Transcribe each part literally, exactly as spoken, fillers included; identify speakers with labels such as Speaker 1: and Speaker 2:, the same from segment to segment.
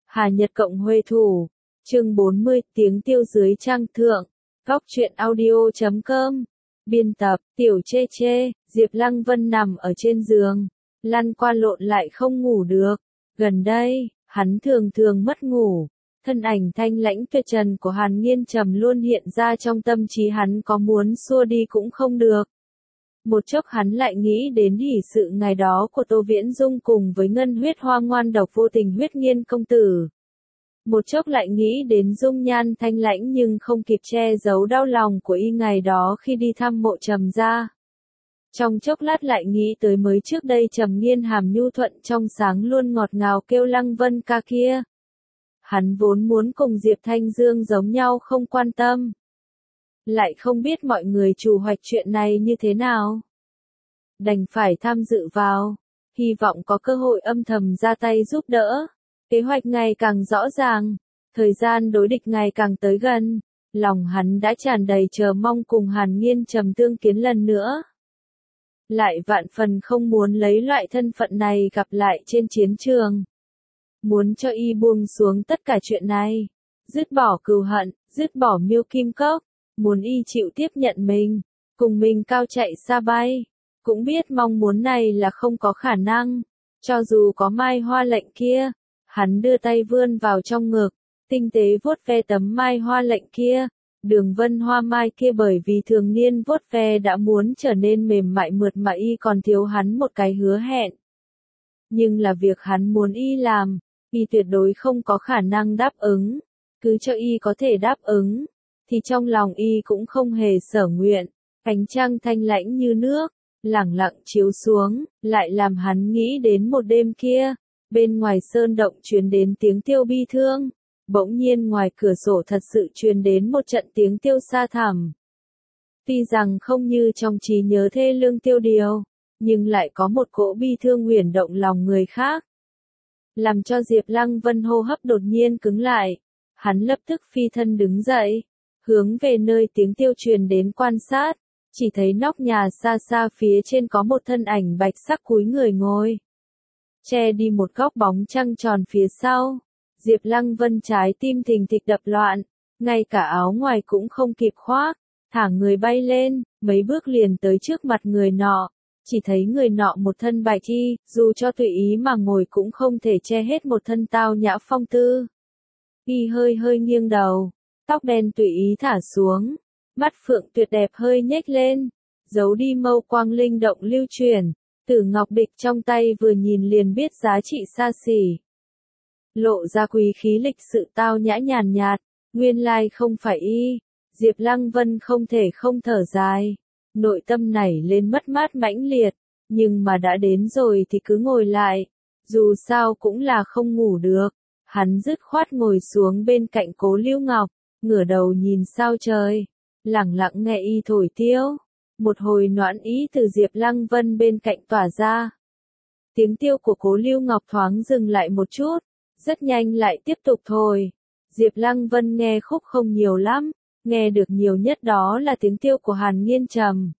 Speaker 1: Hà Nhật Cộng Huê Thủ, chương bốn mươi, tiếng tiêu dưới trang thượng, góc truyện audio chấm com, biên tập, Tiểu Chê Chê. Diệp Lăng Vân nằm ở trên giường, lăn qua lộn lại không ngủ được. Gần đây, hắn thường thường mất ngủ, thân ảnh thanh lãnh tuyệt trần của Hàn Nghiên Trầm luôn hiện ra trong tâm trí hắn, có muốn xua đi cũng không được. Một chốc hắn lại nghĩ đến hỷ sự ngày đó của Tô Viễn Dung cùng với ngân huyết hoa ngoan độc vô tình huyết nghiên công tử. Một chốc lại nghĩ đến dung nhan thanh lãnh nhưng không kịp che giấu đau lòng của y ngày đó khi đi thăm mộ Trầm gia. Trong chốc lát lại nghĩ tới mới trước đây Trầm Nghiên hàm nhu thuận trong sáng luôn ngọt ngào kêu Lăng Vân ca kia. Hắn vốn muốn cùng Diệp Thanh Dương giống nhau không quan tâm. Lại không biết mọi người chủ hoạch chuyện này như thế nào. Đành phải tham dự vào, hy vọng có cơ hội âm thầm ra tay giúp đỡ. Kế hoạch ngày càng rõ ràng, thời gian đối địch ngày càng tới gần, lòng hắn đã tràn đầy chờ mong cùng Hàn Nghiên Trầm tương kiến lần nữa. Lại vạn phần không muốn lấy loại thân phận này gặp lại trên chiến trường. Muốn cho y buông xuống tất cả chuyện này, dứt bỏ cừu hận, dứt bỏ Miêu Kim Cốc, muốn y chịu tiếp nhận mình, cùng mình cao chạy xa bay. Cũng biết mong muốn này là không có khả năng, cho dù có mai hoa lệnh kia. Hắn đưa tay vươn vào trong ngực, tinh tế vuốt ve tấm mai hoa lệnh kia, đường vân hoa mai kia bởi vì thường niên vuốt ve đã muốn trở nên mềm mại mượt mà y còn thiếu hắn một cái hứa hẹn. Nhưng là việc hắn muốn y làm, y tuyệt đối không có khả năng đáp ứng, cứ cho y có thể đáp ứng, thì trong lòng y cũng không hề sở nguyện. Ánh trăng thanh lãnh như nước, lẳng lặng chiếu xuống, lại làm hắn nghĩ đến một đêm kia. Bên ngoài sơn động truyền đến tiếng tiêu bi thương, bỗng nhiên ngoài cửa sổ thật sự truyền đến một trận tiếng tiêu xa thẳm. Tuy rằng không như trong trí nhớ thê lương tiêu điều, nhưng lại có một cỗ bi thương huyền động lòng người khác. Làm cho Diệp Lăng Vân hô hấp đột nhiên cứng lại, hắn lập tức phi thân đứng dậy, hướng về nơi tiếng tiêu truyền đến quan sát, chỉ thấy nóc nhà xa xa phía trên có một thân ảnh bạch sắc cúi người ngồi. Che đi một góc bóng trăng tròn phía sau, Diệp Lăng Vân trái tim thình thịch đập loạn, ngay cả áo ngoài cũng không kịp khoác, thả người bay lên, mấy bước liền tới trước mặt người nọ, chỉ thấy người nọ một thân bạch y, dù cho tùy ý mà ngồi cũng không thể che hết một thân tao nhã phong tư. Y hơi hơi nghiêng đầu, tóc đen tùy ý thả xuống, mắt phượng tuyệt đẹp hơi nhếch lên, giấu đi mâu quang linh động lưu chuyển. Tử ngọc bịch trong tay vừa nhìn liền biết giá trị xa xỉ. Lộ ra quý khí lịch sự tao nhã nhàn nhạt, nguyên lai không phải y. Diệp Lăng Vân không thể không thở dài, nội tâm nảy lên mất mát mãnh liệt, nhưng mà đã đến rồi thì cứ ngồi lại, dù sao cũng là không ngủ được. Hắn dứt khoát ngồi xuống bên cạnh Cố Lưu Ngọc, ngửa đầu nhìn sao trời, lẳng lặng nghe y thổi tiêu. Một hồi noãn ý từ Diệp Lăng Vân bên cạnh tỏa ra. Tiếng tiêu của Cố Lưu Ngọc thoáng dừng lại một chút, rất nhanh lại tiếp tục thổi. Diệp Lăng Vân nghe khúc không nhiều lắm, nghe được nhiều nhất đó là tiếng tiêu của Hàn Nghiên Trầm.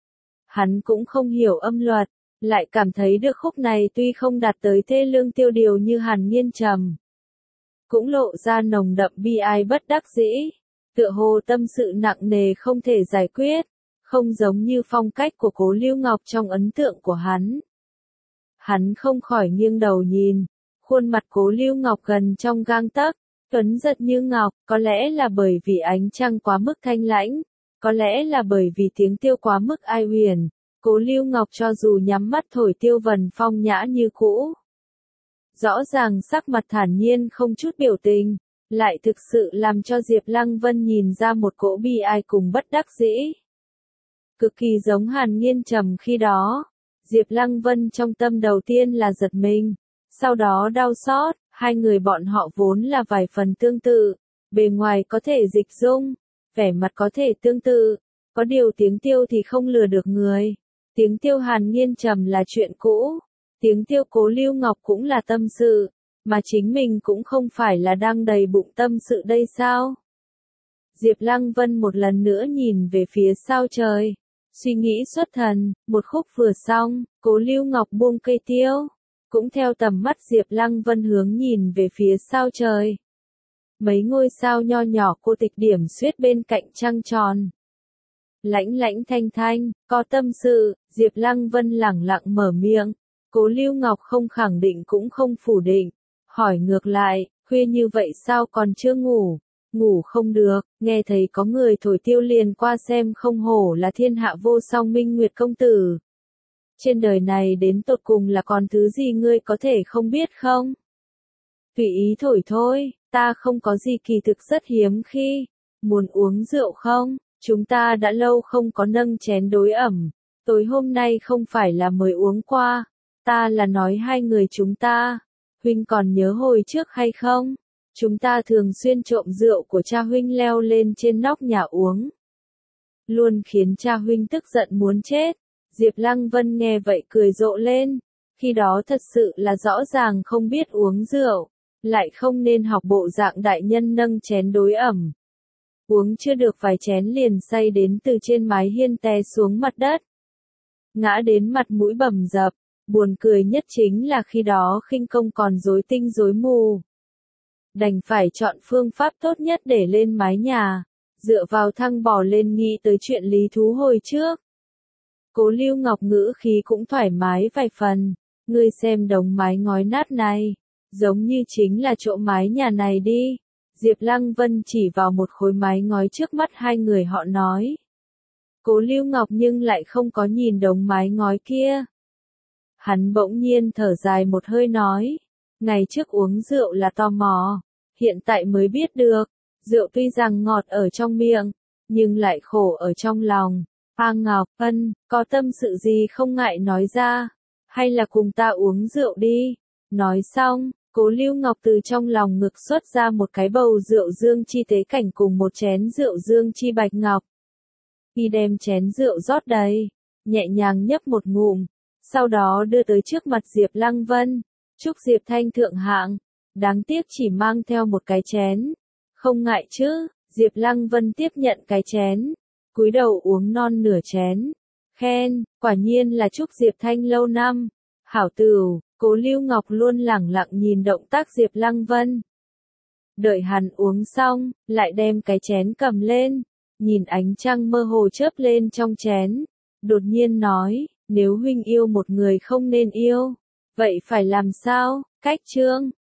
Speaker 1: Hắn cũng không hiểu âm luật, lại cảm thấy được khúc này tuy không đạt tới thê lương tiêu điều như Hàn Nghiên Trầm, cũng lộ ra nồng đậm bi ai bất đắc dĩ, tựa hồ tâm sự nặng nề không thể giải quyết. Không giống như phong cách của Cố Lưu Ngọc trong ấn tượng của hắn. Hắn không khỏi nghiêng đầu nhìn, khuôn mặt Cố Lưu Ngọc gần trong gang tấc, tuấn giật như ngọc, có lẽ là bởi vì ánh trăng quá mức thanh lãnh, có lẽ là bởi vì tiếng tiêu quá mức ai huyền, Cố Lưu Ngọc cho dù nhắm mắt thổi tiêu vần phong nhã như cũ. Rõ ràng sắc mặt thản nhiên không chút biểu tình, lại thực sự làm cho Diệp Lăng Vân nhìn ra một cỗ bi ai cùng bất đắc dĩ. Cực kỳ giống Hàn Nghiên Trầm khi đó. Diệp Lăng Vân trong tâm đầu tiên là giật mình, sau đó đau xót, hai người bọn họ vốn là vài phần tương tự, bề ngoài có thể dịch dung, vẻ mặt có thể tương tự, có điều tiếng tiêu thì không lừa được người. Tiếng tiêu Hàn Nghiên Trầm là chuyện cũ, tiếng tiêu Cố Lưu Ngọc cũng là tâm sự, mà chính mình cũng không phải là đang đầy bụng tâm sự đây sao? Diệp Lăng Vân một lần nữa nhìn về phía sao trời. Suy nghĩ xuất thần, một khúc vừa xong, Cố Lưu Ngọc buông cây tiêu. cũng theo tầm mắt Diệp Lăng Vân hướng nhìn về phía sao trời. Mấy ngôi sao nho nhỏ cô tịch điểm xuyết bên cạnh trăng tròn. Lãnh lãnh thanh thanh, có tâm sự, Diệp Lăng Vân lẳng lặng mở miệng. Cố Lưu Ngọc không khẳng định cũng không phủ định. Hỏi ngược lại, khuya như vậy sao còn chưa ngủ? Ngủ không được, nghe thấy có người thổi tiêu liền qua xem không hổ là thiên hạ vô song Minh Nguyệt công tử. Trên đời này đến tột cùng là còn thứ gì ngươi có thể không biết không? Tùy ý thổi thôi, ta không có gì kỳ thực rất hiếm khi. Muốn uống rượu không? Chúng ta đã lâu không có nâng chén đối ẩm. Tối hôm nay không phải là mời uống qua. Ta là nói hai người chúng ta. Huynh còn nhớ hồi trước hay không? Chúng ta thường xuyên trộm rượu của cha huynh leo lên trên nóc nhà uống. Luôn khiến cha huynh tức giận muốn chết. Diệp Lăng Vân nghe vậy cười rộ lên. Khi đó thật sự là rõ ràng không biết uống rượu. Lại không nên học bộ dạng đại nhân nâng chén đối ẩm. Uống chưa được vài chén liền say đến từ trên mái hiên té xuống mặt đất. Ngã đến mặt mũi bầm dập. Buồn cười nhất chính là khi đó khinh công còn rối tinh rối mù. Đành phải chọn phương pháp tốt nhất để lên mái nhà. Dựa vào thang bò lên nghĩ tới chuyện lý thú hồi trước. Cố Lưu Ngọc ngữ khí cũng thoải mái vài phần. Ngươi xem đống mái ngói nát này. Giống như chính là chỗ mái nhà này đi. Diệp Lăng Vân chỉ vào một khối mái ngói trước mắt hai người họ nói. Cố Lưu Ngọc nhưng lại không có nhìn đống mái ngói kia. Hắn bỗng nhiên thở dài một hơi nói. Ngày trước uống rượu là tò mò. Hiện tại mới biết được. Rượu tuy rằng ngọt ở trong miệng. Nhưng lại khổ ở trong lòng. A Ngọc Ân, có tâm sự gì không ngại nói ra. Hay là cùng ta uống rượu đi. Nói xong, Cố Lưu Ngọc từ trong lòng ngực xuất ra một cái bầu rượu dương chi tế cảnh cùng một chén rượu dương chi bạch ngọc. Y đem chén rượu rót đầy. Nhẹ nhàng nhấp một ngụm. Sau đó đưa tới trước mặt Diệp Lăng Vân. Chúc Diệp Thanh thượng hạng. Đáng tiếc chỉ mang theo một cái chén. Không ngại chứ, Diệp Lăng Vân tiếp nhận cái chén. Cúi đầu uống non nửa chén. Khen, quả nhiên là chúc Diệp Thanh lâu năm. Hảo tửu, Cố Lưu Ngọc luôn lẳng lặng nhìn động tác Diệp Lăng Vân. Đợi hắn uống xong, lại đem cái chén cầm lên. Nhìn ánh trăng mơ hồ chớp lên trong chén. Đột nhiên nói, nếu huynh yêu một người không nên yêu. Vậy phải làm sao? Cách chương.